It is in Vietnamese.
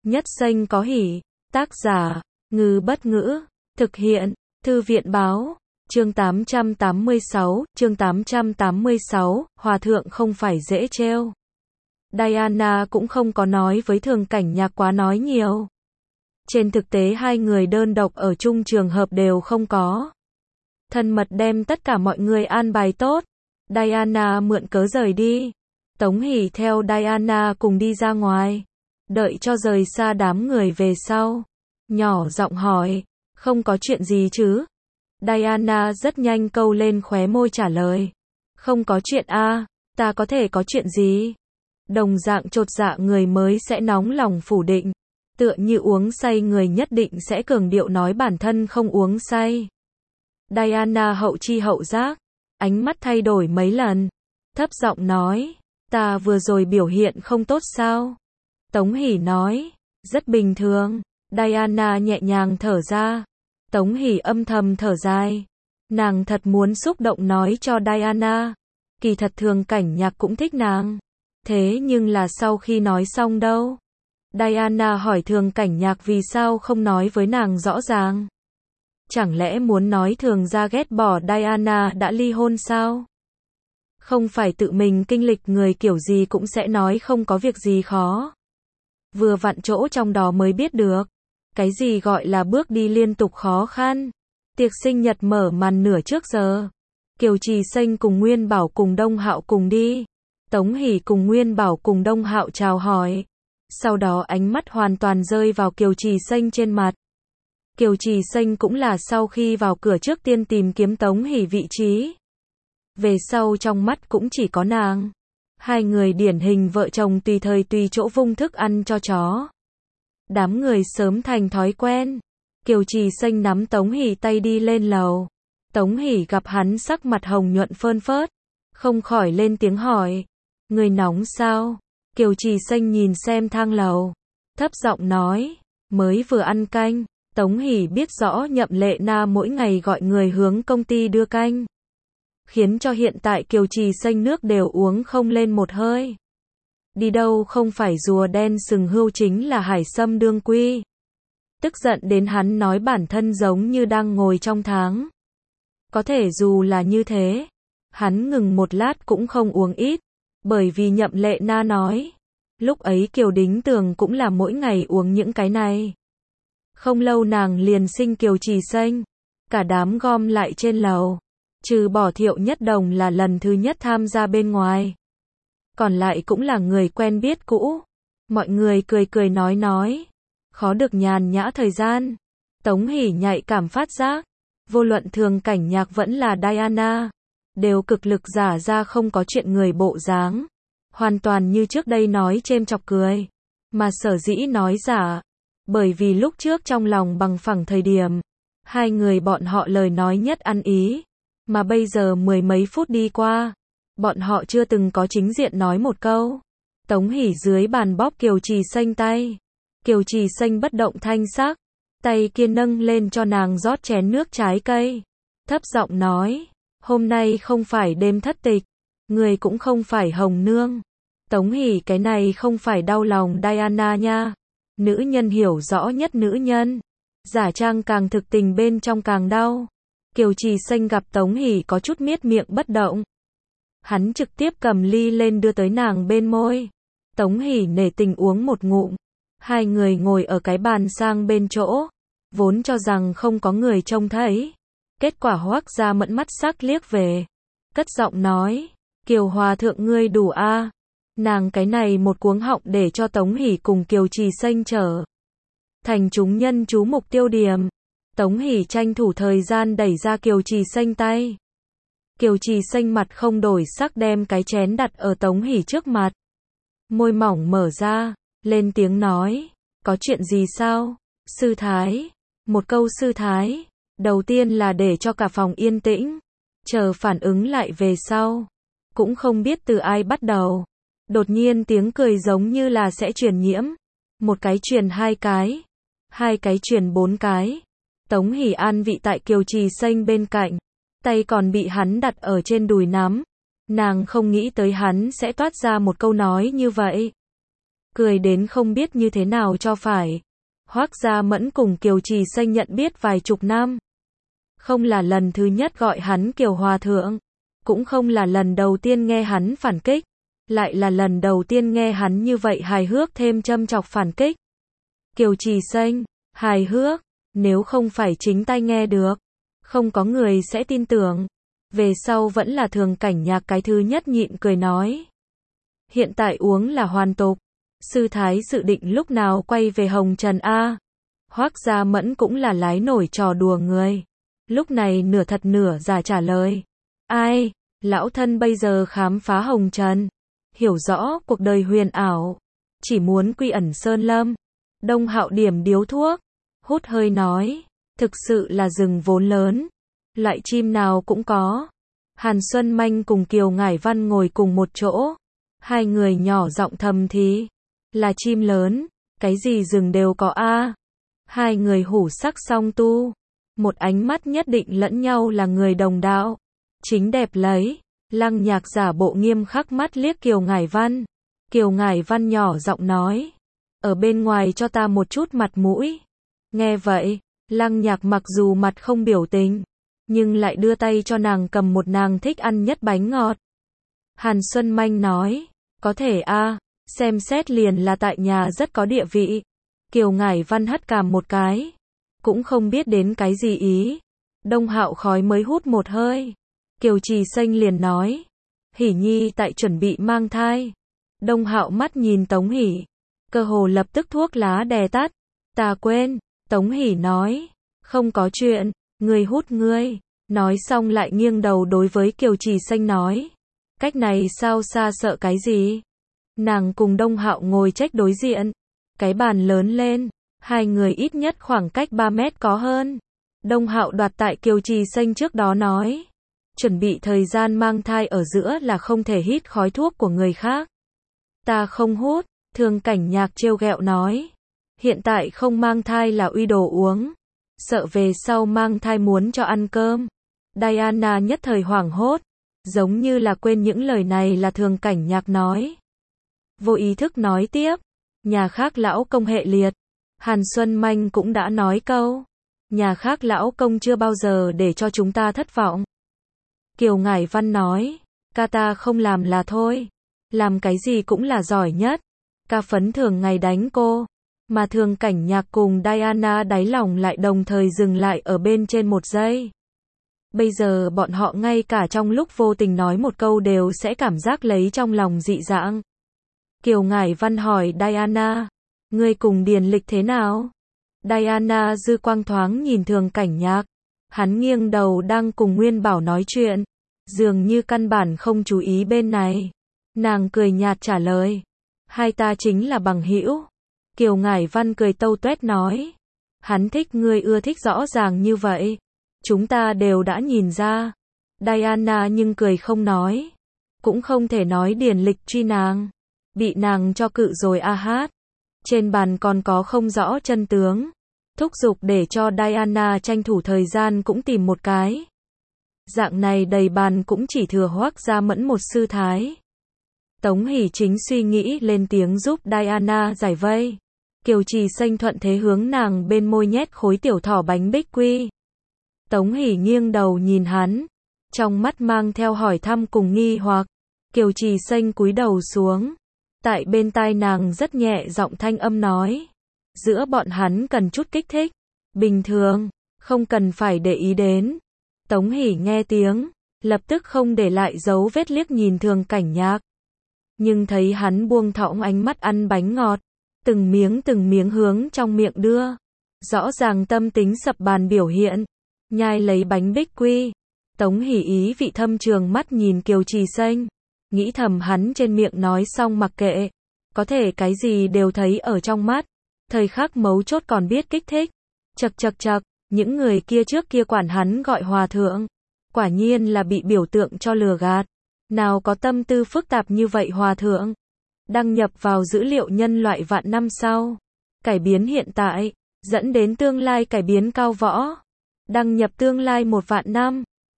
Nhất Xanh có hỉ. Tác giả, Ngư Bất Ngữ. Thực hiện, Thư viện Báo. Chương 886, Hòa thượng không phải dễ trêu. Diana cũng không có nói với Thường Cảnh Nhạc quá nói nhiều. Trên thực tế hai người đơn độc ở chung trường hợp đều không có. Thân mật đem tất cả mọi người an bài tốt. Diana mượn cớ rời đi. Tống Hỷ theo Diana cùng đi ra ngoài. Đợi cho rời xa đám người về sau. Nhỏ giọng hỏi, không có chuyện gì chứ? Diana rất nhanh câu lên khóe môi trả lời. Không có chuyện a, ta có thể có chuyện gì? Đồng dạng chột dạ người mới sẽ nóng lòng phủ định. Tựa như uống say người nhất định sẽ cường điệu nói bản thân không uống say. Diana hậu chi hậu giác, ánh mắt thay đổi mấy lần. Thấp giọng nói, ta vừa rồi biểu hiện không tốt sao? Tống Hỷ nói, rất bình thường. Diana nhẹ nhàng thở ra. Tống Hỷ âm thầm thở dài. Nàng thật muốn xúc động nói cho Diana. Kỳ thật Thường Cảnh Nhạc cũng thích nàng. Thế nhưng là sau khi nói xong đâu? Diana hỏi Thường Cảnh Nhạc vì sao không nói với nàng rõ ràng. Chẳng lẽ muốn nói Thường gia ghét bỏ Diana đã ly hôn sao? Không phải tự mình kinh lịch người kiểu gì cũng sẽ nói không có việc gì khó. Vừa vặn chỗ trong đó mới biết được. Cái gì gọi là bước đi liên tục khó khăn. Tiệc sinh nhật mở màn nửa trước giờ. Kiều Trì Xanh cùng Nguyên Bảo cùng Đông Hạo cùng đi. Tống Hỷ cùng Nguyên Bảo cùng Đông Hạo chào hỏi. Sau đó ánh mắt hoàn toàn rơi vào Kiều Trì Xanh trên mặt. Kiều Trì Xanh cũng là sau khi vào cửa trước tiên tìm kiếm Tống Hỷ vị trí. Về sau trong mắt cũng chỉ có nàng. Hai người điển hình vợ chồng tùy thời tùy chỗ vung thức ăn cho chó. Đám người sớm thành thói quen. Kiều Trì Xanh nắm Tống Hỷ tay đi lên lầu. Tống Hỷ gặp hắn sắc mặt hồng nhuận phơn phớt. Không khỏi lên tiếng hỏi. Người nóng sao? Kiều Trì Xanh nhìn xem thang lầu. Thấp giọng nói. Mới vừa ăn canh. Tống Hỷ biết rõ Nhậm Lệ Na mỗi ngày gọi người hướng công ty đưa canh. Khiến cho hiện tại Kiều Trì Xanh nước đều uống không lên một hơi. Đi đâu không phải rùa đen sừng hươu chính là hải sâm đương quy. Tức giận đến hắn nói bản thân giống như đang ngồi trong tháng. Có thể dù là như thế, hắn ngừng một lát cũng không uống ít, bởi vì Nhậm Lệ Na nói. Lúc ấy Kiều Đính Tường cũng là mỗi ngày uống những cái này. Không lâu nàng liền sinh Kiều Trì Xanh, cả đám gom lại trên lầu. Trừ bỏ Thiệu Nhất Đồng là lần thứ nhất tham gia bên ngoài. Còn lại cũng là người quen biết cũ. Mọi người cười cười nói. Khó được nhàn nhã thời gian. Tống Hỷ nhạy cảm phát giác. Vô luận Thường Cảnh Nhạc vẫn là Diana. Đều cực lực giả ra không có chuyện người bộ dáng. Hoàn toàn như trước đây nói chêm chọc cười. Mà sở dĩ nói giả. Bởi vì lúc trước trong lòng bằng phẳng thời điểm. Hai người bọn họ lời nói nhất ăn ý. Mà bây giờ mười mấy phút đi qua. Bọn họ chưa từng có chính diện nói một câu. Tống Hỷ dưới bàn bóp Kiều Trì Xanh tay. Kiều Trì Xanh bất động thanh sắc. Tay kia nâng lên cho nàng rót chén nước trái cây. Thấp giọng nói. Hôm nay không phải đêm thất tịch. Người cũng không phải Hồng Nương. Tống Hỷ cái này không phải đau lòng Diana nha. Nữ nhân hiểu rõ nhất nữ nhân. Giả trang càng thực tình bên trong càng đau. Kiều Trì Xanh gặp Tống Hỷ có chút miết miệng bất động. Hắn trực tiếp cầm ly lên đưa tới nàng bên môi. Tống Hỷ nể tình uống một ngụm. Hai người ngồi ở cái bàn sang bên chỗ. Vốn cho rằng không có người trông thấy. Kết quả Hoắc Gia Mẫn mắt sắc liếc về. Cất giọng nói. Kiều Hòa thượng ngươi đủ a. Nàng cái này một cuống họng để cho Tống Hỷ cùng Kiều Trì Xanh trở thành chúng nhân chú mục tiêu điểm. Tống Hỷ tranh thủ thời gian đẩy ra Kiều Trì Xanh tay. Kiều Trì Xanh mặt không đổi sắc đem cái chén đặt ở Tống Hỷ trước mặt. Môi mỏng mở ra, lên tiếng nói. Có chuyện gì sao? Sư thái. Một câu sư thái. Đầu tiên là để cho cả phòng yên tĩnh. Chờ phản ứng lại về sau. Cũng không biết từ ai bắt đầu. Đột nhiên tiếng cười giống như là sẽ truyền nhiễm. Một cái truyền hai cái. Hai cái truyền bốn cái. Tống Hỷ an vị tại Kiều Trì Xanh bên cạnh. Tay còn bị hắn đặt ở trên đùi nắm. Nàng không nghĩ tới hắn sẽ toát ra một câu nói như vậy. cười đến không biết như thế nào cho phải. Hoắc Gia Mẫn cùng Kiều Trì Xanh nhận biết vài chục năm. Không là lần thứ nhất gọi hắn Kiều Hòa Thượng, cũng không là lần đầu tiên nghe hắn phản kích, lại là lần đầu tiên nghe hắn như vậy hài hước thêm châm chọc phản kích. Kiều Trì Xanh, hài hước, nếu không phải chính tai nghe được, không có người sẽ tin tưởng. Về sau vẫn là Thường Cảnh Nhạc cái thứ nhất nhịn cười nói. Hiện tại uống là hoàn tục, sư thái dự định lúc nào quay về Hồng Trần a? Hoắc Gia Mẫn cũng là lái nổi trò đùa người. Lúc này nửa thật nửa giả trả lời. Ai, lão thân bây giờ khám phá Hồng Trần, hiểu rõ cuộc đời huyền ảo, chỉ muốn quy ẩn sơn lâm. Đông Hạo điểm điếu thuốc, hút hơi nói, thực sự là rừng vốn lớn, loại chim nào cũng có. Hàn Xuân Manh cùng Kiều Ngải Văn ngồi cùng một chỗ, hai người nhỏ giọng thầm thì, là chim lớn, cái gì rừng đều có a. Hai người hủ sắc song tu, một ánh mắt nhất định lẫn nhau là người đồng đạo, chính đẹp lấy. Lăng Nhạc giả bộ nghiêm khắc mắt liếc Kiều Ngải Văn. Kiều Ngải Văn nhỏ giọng nói, ở bên ngoài cho ta một chút mặt mũi. Nghe vậy, Lăng Nhạc mặc dù mặt không biểu tình, nhưng lại đưa tay cho nàng cầm một nàng thích ăn nhất bánh ngọt. Hàn Xuân Manh nói, có thể a, xem xét liền là tại nhà rất có địa vị. Kiều Ngải Văn hất cằm một cái, cũng không biết đến cái gì ý. Đông Hạo khói mới hút một hơi. Kiều Trì Xanh liền nói, Hỉ Nhi tại chuẩn bị mang thai. Đông Hạo mắt nhìn Tống Hỉ, cơ hồ lập tức thuốc lá đè tắt. Ta quên. Tống Hỉ nói, không có chuyện, ngươi hút ngươi. Nói xong lại nghiêng đầu đối với Kiều Trì Xanh nói, cách này sao xa sợ cái gì. Nàng cùng Đông Hạo ngồi trách đối diện, cái bàn lớn lên, hai người ít nhất khoảng cách 3 mét có hơn. Đông Hạo đoạt tại Kiều Trì Xanh trước đó nói, chuẩn bị thời gian mang thai ở giữa là không thể hít khói thuốc của người khác. Ta không hút. Thường Cảnh Nhạc trêu ghẹo nói, hiện tại không mang thai là uy đồ uống, sợ về sau mang thai muốn cho ăn cơm. Diana nhất thời hoảng hốt, giống như là quên những lời này là Thường Cảnh Nhạc nói. Vô ý thức nói tiếp, nhà khác lão công hệ liệt. Hàn Xuân Manh cũng đã nói câu, nhà khác lão công chưa bao giờ để cho chúng ta thất vọng. Kiều Ngải Văn nói, ca ta không làm là thôi, làm cái gì cũng là giỏi nhất. Ca Phấn thường ngày đánh cô, mà Thường Cảnh Nhạc cùng Diana đáy lòng lại đồng thời dừng lại ở bên trên một giây. Bây giờ bọn họ ngay cả trong lúc vô tình nói một câu đều sẽ cảm giác lấy trong lòng dị dạng. Kiều Ngải Văn hỏi Diana, ngươi cùng Điền Lịch thế nào? Diana dư quang thoáng nhìn Thường Cảnh Nhạc, hắn nghiêng đầu đang cùng Nguyên Bảo nói chuyện, dường như căn bản không chú ý bên này. Nàng cười nhạt trả lời, hai ta chính là bằng hữu. Kiều Ngải Văn cười tâu tuét nói, hắn thích ngươi ưa thích rõ ràng như vậy, chúng ta đều đã nhìn ra. Diana nhưng cười không nói, cũng không thể nói Điền Lịch truy nàng, bị nàng cho cự rồi a hát. Trên bàn còn có không rõ chân tướng, thúc giục để cho Diana tranh thủ thời gian cũng tìm một cái. Dạng này đầy bàn cũng chỉ thừa Hoắc Gia Mẫn một sư thái. Tống Hỉ chính suy nghĩ lên tiếng giúp Diana giải vây. Kiều Trì Xanh thuận thế hướng nàng bên môi nhét khối tiểu thỏ bánh bích quy. Tống Hỉ nghiêng đầu nhìn hắn, trong mắt mang theo hỏi thăm cùng nghi hoặc. Kiều Trì Xanh cúi đầu xuống, tại bên tai nàng rất nhẹ giọng thanh âm nói, giữa bọn hắn cần chút kích thích, bình thường, không cần phải để ý đến. Tống Hỉ nghe tiếng, lập tức không để lại dấu vết liếc nhìn Thường Cảnh Nhạc. Nhưng thấy hắn buông thõng ánh mắt ăn bánh ngọt, từng miếng hướng trong miệng đưa. Rõ ràng tâm tính sập bàn biểu hiện, nhai lấy bánh bích quy. Tống Hỉ ý vị thâm trường mắt nhìn Kiều Trì Xanh, nghĩ thầm hắn trên miệng nói xong mặc kệ, có thể cái gì đều thấy ở trong mắt, thời khắc mấu chốt còn biết kích thích. Chậc, những người kia trước kia quản hắn gọi hòa thượng, quả nhiên là bị biểu tượng cho lừa gạt. Nào có tâm tư phức tạp như vậy hòa thượng. Đăng nhập vào dữ liệu nhân loại vạn năm sau, cải biến hiện tại, dẫn đến tương lai cải biến cao võ. Đăng nhập tương lai 1 vạn năm.